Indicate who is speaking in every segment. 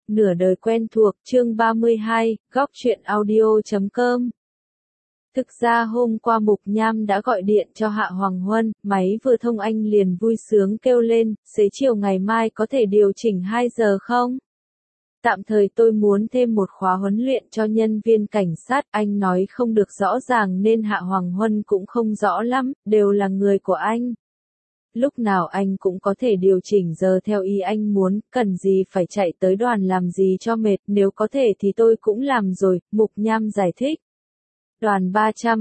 Speaker 1: Nửa đời quen thuộc, chương 32, góc truyện audio.com. Thực ra hôm qua Mục Nham đã gọi điện cho Hạ Hoàng Huân, máy vừa thông anh liền vui sướng kêu lên, xế chiều ngày mai có thể điều chỉnh 2 giờ không? Tạm thời tôi muốn thêm một khóa huấn luyện cho nhân viên cảnh sát, anh nói không được rõ ràng nên Hạ Hoàng Huân cũng không rõ lắm, đều là người của anh. Lúc nào anh cũng có thể điều chỉnh giờ theo ý anh muốn, cần gì phải chạy tới đoàn làm gì cho mệt, nếu có thể thì tôi cũng làm rồi, Mục Nham giải thích. Đoàn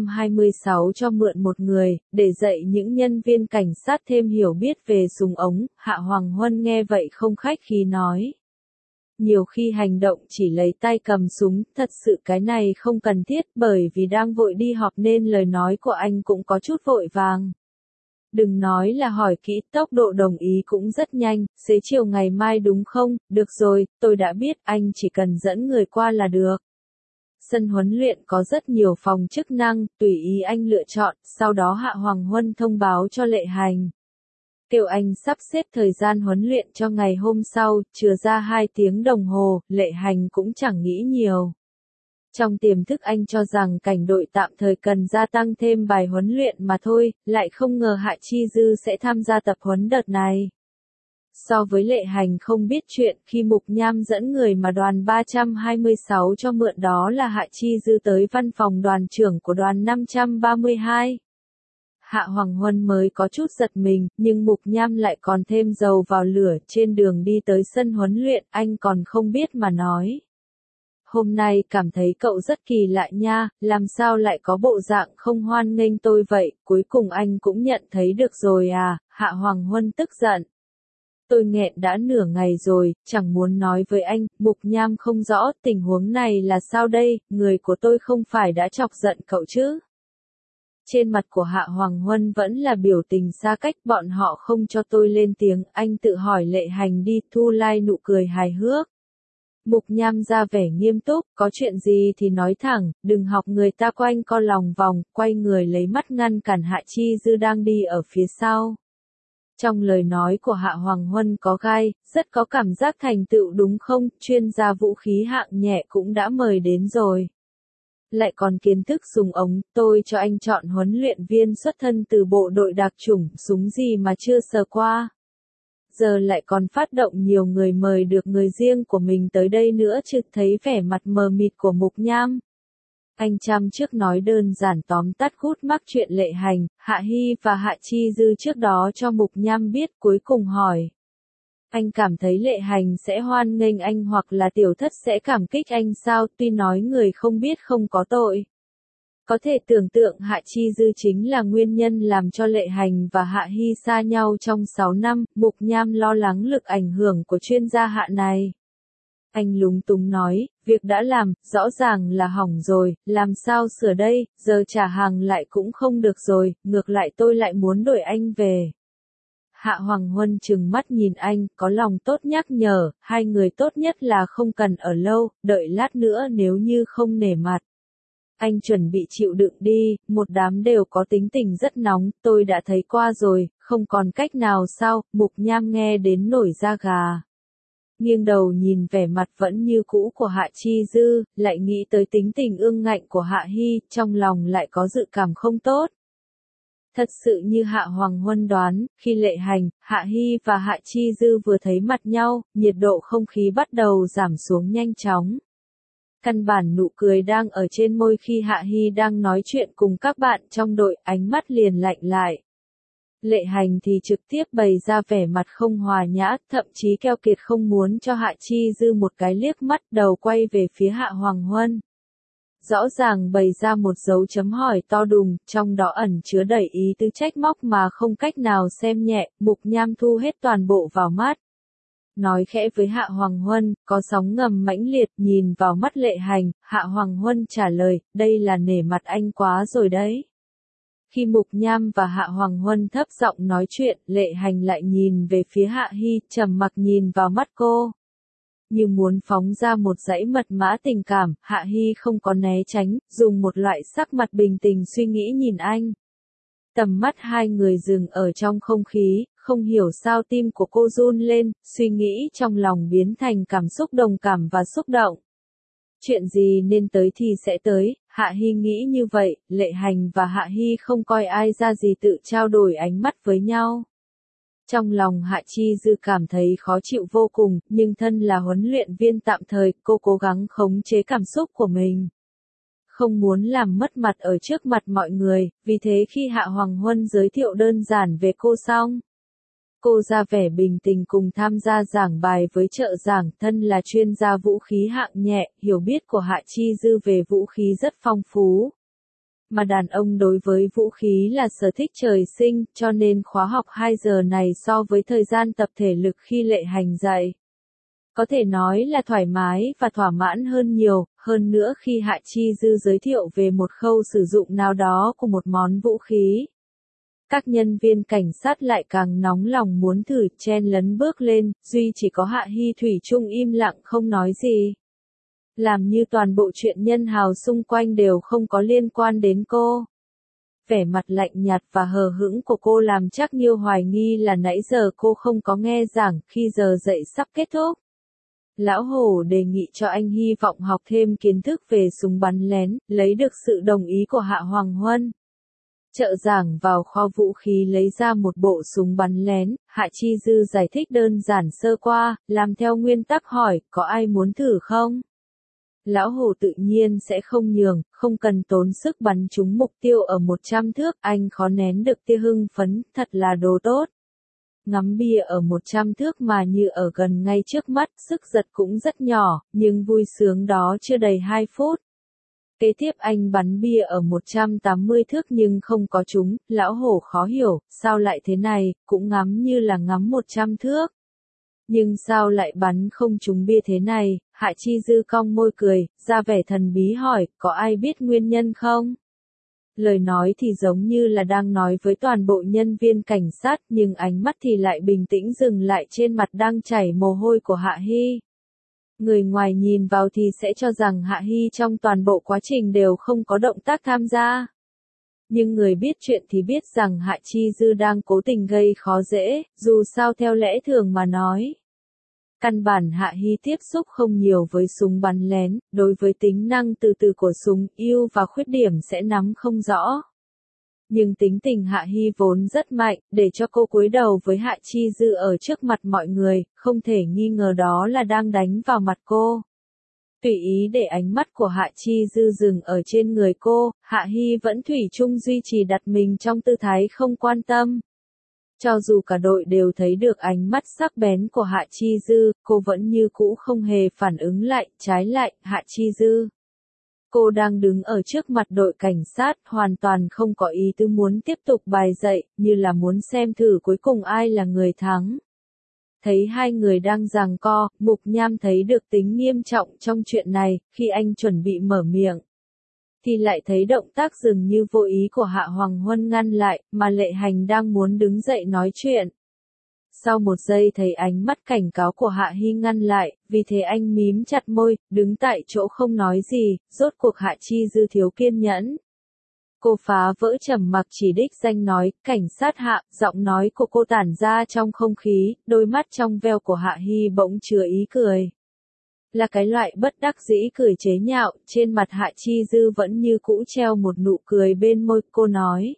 Speaker 1: 326 cho mượn một người, để dạy những nhân viên cảnh sát thêm hiểu biết về súng ống, Hạ Hoàng Huân nghe vậy không khách khí nói. Nhiều khi hành động chỉ lấy tay cầm súng, thật sự cái này không cần thiết bởi vì đang vội đi họp nên lời nói của anh cũng có chút vội vàng. Đừng nói là hỏi kỹ, tốc độ đồng ý cũng rất nhanh, xế chiều ngày mai đúng không? Được rồi, tôi đã biết, anh chỉ cần dẫn người qua là được. Sân huấn luyện có rất nhiều phòng chức năng, tùy ý anh lựa chọn, sau đó Hạ Hoàng Huân thông báo cho Lệ Hành. Kêu anh sắp xếp thời gian huấn luyện cho ngày hôm sau, chừa ra 2 tiếng đồng hồ, Lệ Hành cũng chẳng nghĩ nhiều. Trong tiềm thức anh cho rằng cảnh đội tạm thời cần gia tăng thêm bài huấn luyện mà thôi, lại không ngờ Hạ Chi Dư sẽ tham gia tập huấn đợt này. So với Lệ Hành không biết chuyện, khi Mục Nham dẫn người mà đoàn 326 cho mượn đó là Hạ Chi Dư tới văn phòng đoàn trưởng của đoàn 532. Hạ Hoàng Huân mới có chút giật mình, nhưng Mục Nham lại còn thêm dầu vào lửa, trên đường đi tới sân huấn luyện, anh còn không biết mà nói. Hôm nay cảm thấy cậu rất kỳ lạ nha, làm sao lại có bộ dạng không hoan nghênh tôi vậy, cuối cùng anh cũng nhận thấy được rồi à, Hạ Hoàng Huân tức giận. Tôi nghẹn đã nửa ngày rồi, chẳng muốn nói với anh, Mục Nham không rõ tình huống này là sao đây, người của tôi không phải đã chọc giận cậu chứ. Trên mặt của Hạ Hoàng Huân vẫn là biểu tình xa cách, bọn họ không cho tôi lên tiếng, anh tự hỏi Lệ Hành đi, thu lai nụ cười hài hước. Mục Nham ra vẻ nghiêm túc, có chuyện gì thì nói thẳng, đừng học người ta quanh co lòng vòng, quay người lấy mắt ngăn cản Hạ Chi Dư đang đi ở phía sau. Trong lời nói của Hạ Hoàng Huân có gai, rất có cảm giác thành tựu đúng không, chuyên gia vũ khí hạng nhẹ cũng đã mời đến rồi. Lại còn kiến thức súng ống, tôi cho anh chọn huấn luyện viên xuất thân từ bộ đội đặc chủng, súng gì mà chưa sờ qua. Giờ lại còn phát động nhiều người mời được người riêng của mình tới đây nữa chứ, thấy vẻ mặt mờ mịt của Mục Nham. Anh chăm trước nói đơn giản tóm tắt khúc mắc chuyện Lệ Hành, Hạ Hy và Hạ Chi Dư trước đó cho Mục Nham biết, cuối cùng hỏi. Anh cảm thấy Lệ Hành sẽ hoan nghênh anh hoặc là tiểu thất sẽ cảm kích anh sao, tuy nói người không biết không có tội. Có thể tưởng tượng Hạ Chi Dư chính là nguyên nhân làm cho Lệ Hành và Hạ Hy xa nhau trong 6 năm, Mục Nham lo lắng lực ảnh hưởng của chuyên gia Hạ này. Anh lúng túng nói, việc đã làm, rõ ràng là hỏng rồi, làm sao sửa đây, giờ trả hàng lại cũng không được rồi, ngược lại tôi lại muốn đổi anh về. Hạ Hoàng Huân trừng mắt nhìn anh, có lòng tốt nhắc nhở, hai người tốt nhất là không cần ở lâu, đợi lát nữa nếu như không nể mặt. Anh chuẩn bị chịu đựng đi, một đám đều có tính tình rất nóng, tôi đã thấy qua rồi, không còn cách nào sao, Mục Nham nghe đến nổi da gà. Nghiêng đầu nhìn vẻ mặt vẫn như cũ của Hạ Chi Dư, lại nghĩ tới tính tình ương ngạnh của Hạ Hy, trong lòng lại có dự cảm không tốt. Thật sự như Hạ Hoàng Huân đoán, khi Lệ Hành, Hạ Hy và Hạ Chi Dư vừa thấy mặt nhau, nhiệt độ không khí bắt đầu giảm xuống nhanh chóng. Căn bản nụ cười đang ở trên môi khi Hạ Hy đang nói chuyện cùng các bạn trong đội, ánh mắt liền lạnh lại. Lệ Hành thì trực tiếp bày ra vẻ mặt không hòa nhã, thậm chí keo kiệt không muốn cho Hạ Chi Dư một cái liếc mắt, đầu quay về phía Hạ Hoàng Huân. Rõ ràng bày ra một dấu chấm hỏi to đùng, trong đó ẩn chứa đầy ý tứ trách móc mà không cách nào xem nhẹ, Mục Nham thu hết toàn bộ vào mắt. Nói khẽ với Hạ Hoàng Huân, có sóng ngầm mãnh liệt, nhìn vào mắt Lệ Hành, Hạ Hoàng Huân trả lời, đây là nể mặt anh quá rồi đấy. Khi Mục Nham và Hạ Hoàng Huân thấp giọng nói chuyện, Lệ Hành lại nhìn về phía Hạ Hy, trầm mặc nhìn vào mắt cô. Như muốn phóng ra một dãy mật mã tình cảm, Hạ Hy không có né tránh, dùng một loại sắc mặt bình tĩnh suy nghĩ nhìn anh. Tầm mắt hai người dừng ở trong không khí, không hiểu sao tim của cô run lên, suy nghĩ trong lòng biến thành cảm xúc đồng cảm và xúc động. Chuyện gì nên tới thì sẽ tới, Hạ Hi nghĩ như vậy, Lệ Hành và Hạ Hi không coi ai ra gì tự trao đổi ánh mắt với nhau. Trong lòng Hạ Chi Dư cảm thấy khó chịu vô cùng, nhưng thân là huấn luyện viên tạm thời, cô cố gắng khống chế cảm xúc của mình. Không muốn làm mất mặt ở trước mặt mọi người, vì thế khi Hạ Hoàng Huân giới thiệu đơn giản về cô xong, cô ra vẻ bình tĩnh cùng tham gia giảng bài với trợ giảng, thân là chuyên gia vũ khí hạng nhẹ, hiểu biết của Hạ Chi Dư về vũ khí rất phong phú. Mà đàn ông đối với vũ khí là sở thích trời sinh, cho nên khóa học 2 giờ này so với thời gian tập thể lực khi Lệ Hành dạy, có thể nói là thoải mái và thỏa mãn hơn nhiều, hơn nữa khi Hạ Chi Dư giới thiệu về một khâu sử dụng nào đó của một món vũ khí. Các nhân viên cảnh sát lại càng nóng lòng muốn thử, chen lấn bước lên, duy chỉ có Hạ Hi thủy chung im lặng không nói gì. Làm như toàn bộ chuyện nhân hào xung quanh đều không có liên quan đến cô. Vẻ mặt lạnh nhạt và hờ hững của cô làm chắc Nhiêu hoài nghi là nãy giờ cô không có nghe giảng, khi giờ dạy sắp kết thúc. Lão Hổ đề nghị cho anh hy vọng học thêm kiến thức về súng bắn lén, lấy được sự đồng ý của Hạ Hoàng Huân. Trợ giảng vào kho vũ khí lấy ra một bộ súng bắn lén, Hạ Chi Dư giải thích đơn giản sơ qua, làm theo nguyên tắc hỏi, có ai muốn thử không? Lão Hổ tự nhiên sẽ không nhường, không cần tốn sức bắn trúng mục tiêu ở 100 thước, anh khó nén được tia hưng phấn, thật là đồ tốt. Ngắm bia ở 100 thước mà như ở gần ngay trước mắt, sức giật cũng rất nhỏ, nhưng vui sướng đó chưa đầy 2 phút. Kế tiếp anh bắn bia ở 180 thước nhưng không có trúng, Lão Hổ khó hiểu, sao lại thế này, cũng ngắm như là ngắm 100 thước. Nhưng sao lại bắn không trúng bia thế này, Hạ Chi Dư cong môi cười, ra vẻ thần bí hỏi, có ai biết nguyên nhân không? Lời nói thì giống như là đang nói với toàn bộ nhân viên cảnh sát, nhưng ánh mắt thì lại bình tĩnh dừng lại trên mặt đang chảy mồ hôi của Hạ Hi. Người ngoài nhìn vào thì sẽ cho rằng Hạ Hi trong toàn bộ quá trình đều không có động tác tham gia. Nhưng người biết chuyện thì biết rằng Hạ Chi Dư đang cố tình gây khó dễ, dù sao theo lẽ thường mà nói. Căn bản Hạ Hi tiếp xúc không nhiều với súng bắn lén, đối với tính năng từ từ của súng, ưu và khuyết điểm sẽ nắm không rõ. Nhưng tính tình Hạ Hi vốn rất mạnh, để cho cô cúi đầu với Hạ Chi Dư ở trước mặt mọi người, không thể nghi ngờ đó là đang đánh vào mặt cô. Tùy ý để ánh mắt của Hạ Chi Dư dừng ở trên người cô, Hạ Hi vẫn thủy chung duy trì đặt mình trong tư thái không quan tâm. Cho dù cả đội đều thấy được ánh mắt sắc bén của Hạ Chi Dư, cô vẫn như cũ không hề phản ứng lại, trái lại, Hạ Chi Dư. Cô đang đứng ở trước mặt đội cảnh sát, hoàn toàn không có ý tư muốn tiếp tục bài dạy, như là muốn xem thử cuối cùng ai là người thắng. Thấy hai người đang giằng co, Mục Nham thấy được tính nghiêm trọng trong chuyện này, khi anh chuẩn bị mở miệng. Thì lại thấy động tác dường như vô ý của Hạ Hoàng Huân ngăn lại, mà Lệ Hành đang muốn đứng dậy nói chuyện. Sau một giây thấy ánh mắt cảnh cáo của Hạ Hi ngăn lại, vì thế anh mím chặt môi, đứng tại chỗ không nói gì, rốt cuộc Hạ Chi Dư thiếu kiên nhẫn. Cô phá vỡ trầm mặc chỉ đích danh nói, cảnh sát Hạ, giọng nói của cô tản ra trong không khí, đôi mắt trong veo của Hạ Hi bỗng chứa ý cười. Là cái loại bất đắc dĩ cười chế nhạo, trên mặt Hạ Chi Dư vẫn như cũ treo một nụ cười bên môi, cô nói.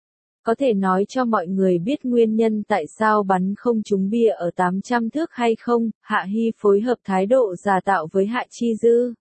Speaker 1: Có thể nói cho mọi người biết nguyên nhân tại sao bắn không trúng bia ở 800 thước hay không, Hạ Hi phối hợp thái độ giả tạo với Hạ Chi Dư.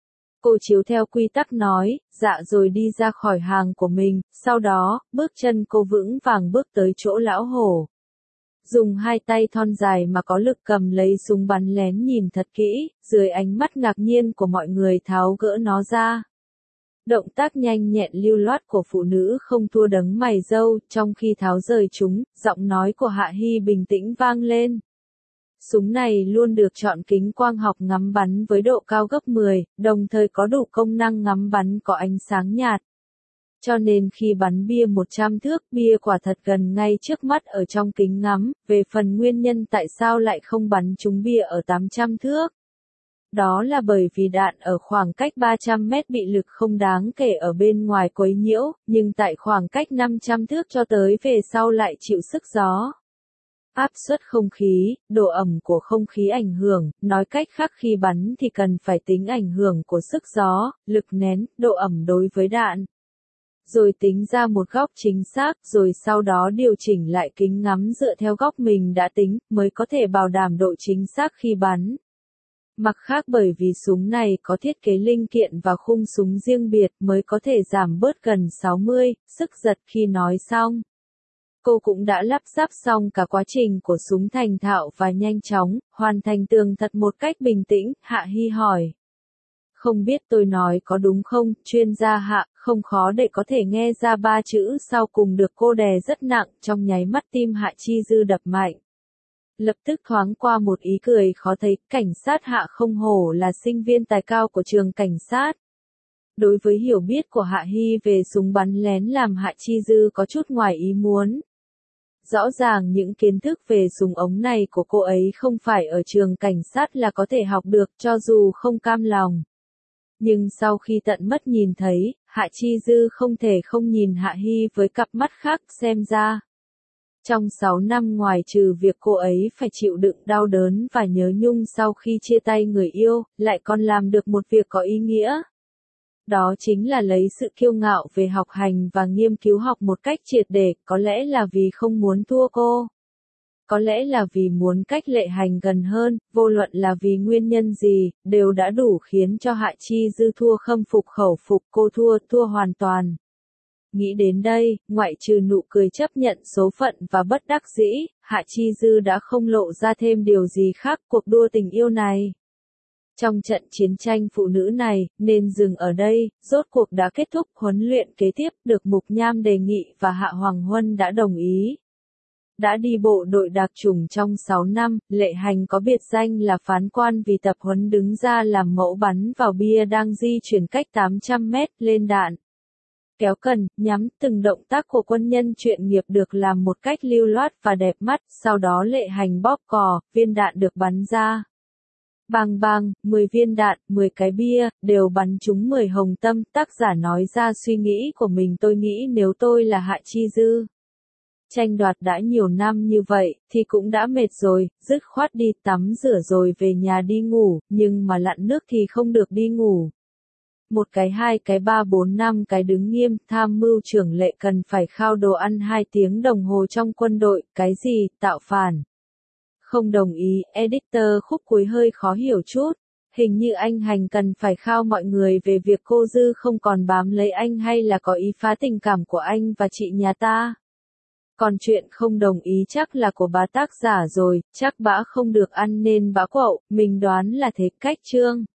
Speaker 1: Cô chiếu theo quy tắc nói, dạ rồi đi ra khỏi hàng của mình, sau đó, bước chân cô vững vàng bước tới chỗ Lão Hổ. Dùng hai tay thon dài mà có lực cầm lấy súng bắn lén nhìn thật kỹ, dưới ánh mắt ngạc nhiên của mọi người tháo gỡ nó ra. Động tác nhanh nhẹn lưu loát của phụ nữ không thua đấng mày râu, trong khi tháo rời chúng, giọng nói của Hạ Hi bình tĩnh vang lên. Súng này luôn được chọn kính quang học ngắm bắn với độ cao gấp 10, đồng thời có đủ công năng ngắm bắn có ánh sáng nhạt. Cho nên khi bắn bia 100 thước, bia quả thật gần ngay trước mắt ở trong kính ngắm, về phần nguyên nhân tại sao lại không bắn trúng bia ở 800 thước. Đó là bởi vì đạn ở khoảng cách 300 mét bị lực không đáng kể ở bên ngoài quấy nhiễu, nhưng tại khoảng cách 500 thước cho tới về sau lại chịu sức gió. áp suất không khí, độ ẩm của không khí ảnh hưởng, nói cách khác khi bắn thì cần phải tính ảnh hưởng của sức gió, lực nén, độ ẩm đối với đạn. Rồi tính ra một góc chính xác, rồi sau đó điều chỉnh lại kính ngắm dựa theo góc mình đã tính, mới có thể bảo đảm độ chính xác khi bắn. Mặt khác bởi vì súng này có thiết kế linh kiện và khung súng riêng biệt mới có thể giảm bớt gần 60, sức giật khi nói xong. Cô cũng đã lắp ráp xong cả quá trình của súng thành thạo và nhanh chóng, hoàn thành tường thật một cách bình tĩnh, Hạ Hi hỏi. Không biết tôi nói có đúng không, chuyên gia Hạ, không khó để có thể nghe ra ba chữ sau cùng được cô đè rất nặng, trong nháy mắt tim Hạ Chi Dư đập mạnh. Lập tức thoáng qua một ý cười khó thấy, cảnh sát Hạ không hổ là sinh viên tài cao của trường cảnh sát. Đối với hiểu biết của Hạ Hi về súng bắn lén làm Hạ Chi Dư có chút ngoài ý muốn. Rõ ràng những kiến thức về súng ống này của cô ấy không phải ở trường cảnh sát là có thể học được cho dù không cam lòng. Nhưng sau khi tận mắt nhìn thấy, Hạ Chi Dư không thể không nhìn Hạ Hi với cặp mắt khác xem ra. Trong 6 năm ngoài trừ việc cô ấy phải chịu đựng đau đớn và nhớ nhung sau khi chia tay người yêu, lại còn làm được một việc có ý nghĩa. Đó chính là lấy sự kiêu ngạo về học hành và nghiên cứu học một cách triệt để, có lẽ là vì không muốn thua cô. Có lẽ là vì muốn cách Lệ Hành gần hơn, vô luận là vì nguyên nhân gì, đều đã đủ khiến cho Hạ Chi Dư thua khâm phục khẩu phục, cô thua hoàn toàn. Nghĩ đến đây, ngoại trừ nụ cười chấp nhận số phận và bất đắc dĩ, Hạ Chi Dư đã không lộ ra thêm điều gì khác cuộc đua tình yêu này. Trong trận chiến tranh phụ nữ này, nên dừng ở đây, rốt cuộc đã kết thúc, huấn luyện kế tiếp được Mục Nham đề nghị và Hạ Hoàng Huân đã đồng ý. Đã đi bộ đội đặc chủng trong 6 năm, Lệ Hành có biệt danh là phán quan vì tập huấn đứng ra làm mẫu bắn vào bia đang di chuyển cách 800 mét lên đạn. Kéo cần, nhắm, từng động tác của quân nhân chuyên nghiệp được làm một cách lưu loát và đẹp mắt, sau đó Lệ Hành bóp cò, viên đạn được bắn ra. Bang bang, 10 viên đạn, 10 cái bia, đều bắn trúng 10 hồng tâm, tác giả nói ra suy nghĩ của mình tôi nghĩ nếu tôi là Hạ Chi Dư. Tranh đoạt đã nhiều năm như vậy, thì cũng đã mệt rồi, dứt khoát đi tắm rửa rồi về nhà đi ngủ, nhưng mà lặn nước thì không được đi ngủ. Một cái hai cái ba bốn năm cái đứng nghiêm, tham mưu trưởng Lệ cần phải khao đồ ăn 2 tiếng đồng hồ trong quân đội, cái gì, tạo phản. Không đồng ý, editor khúc cuối hơi khó hiểu chút. Hình như anh Hành cần phải khao mọi người về việc cô Dư không còn bám lấy anh hay là có ý phá tình cảm của anh và chị nhà ta. Còn chuyện không đồng ý chắc là của bà tác giả rồi, chắc bã không được ăn nên bã quậu, mình đoán là thế. Cách chương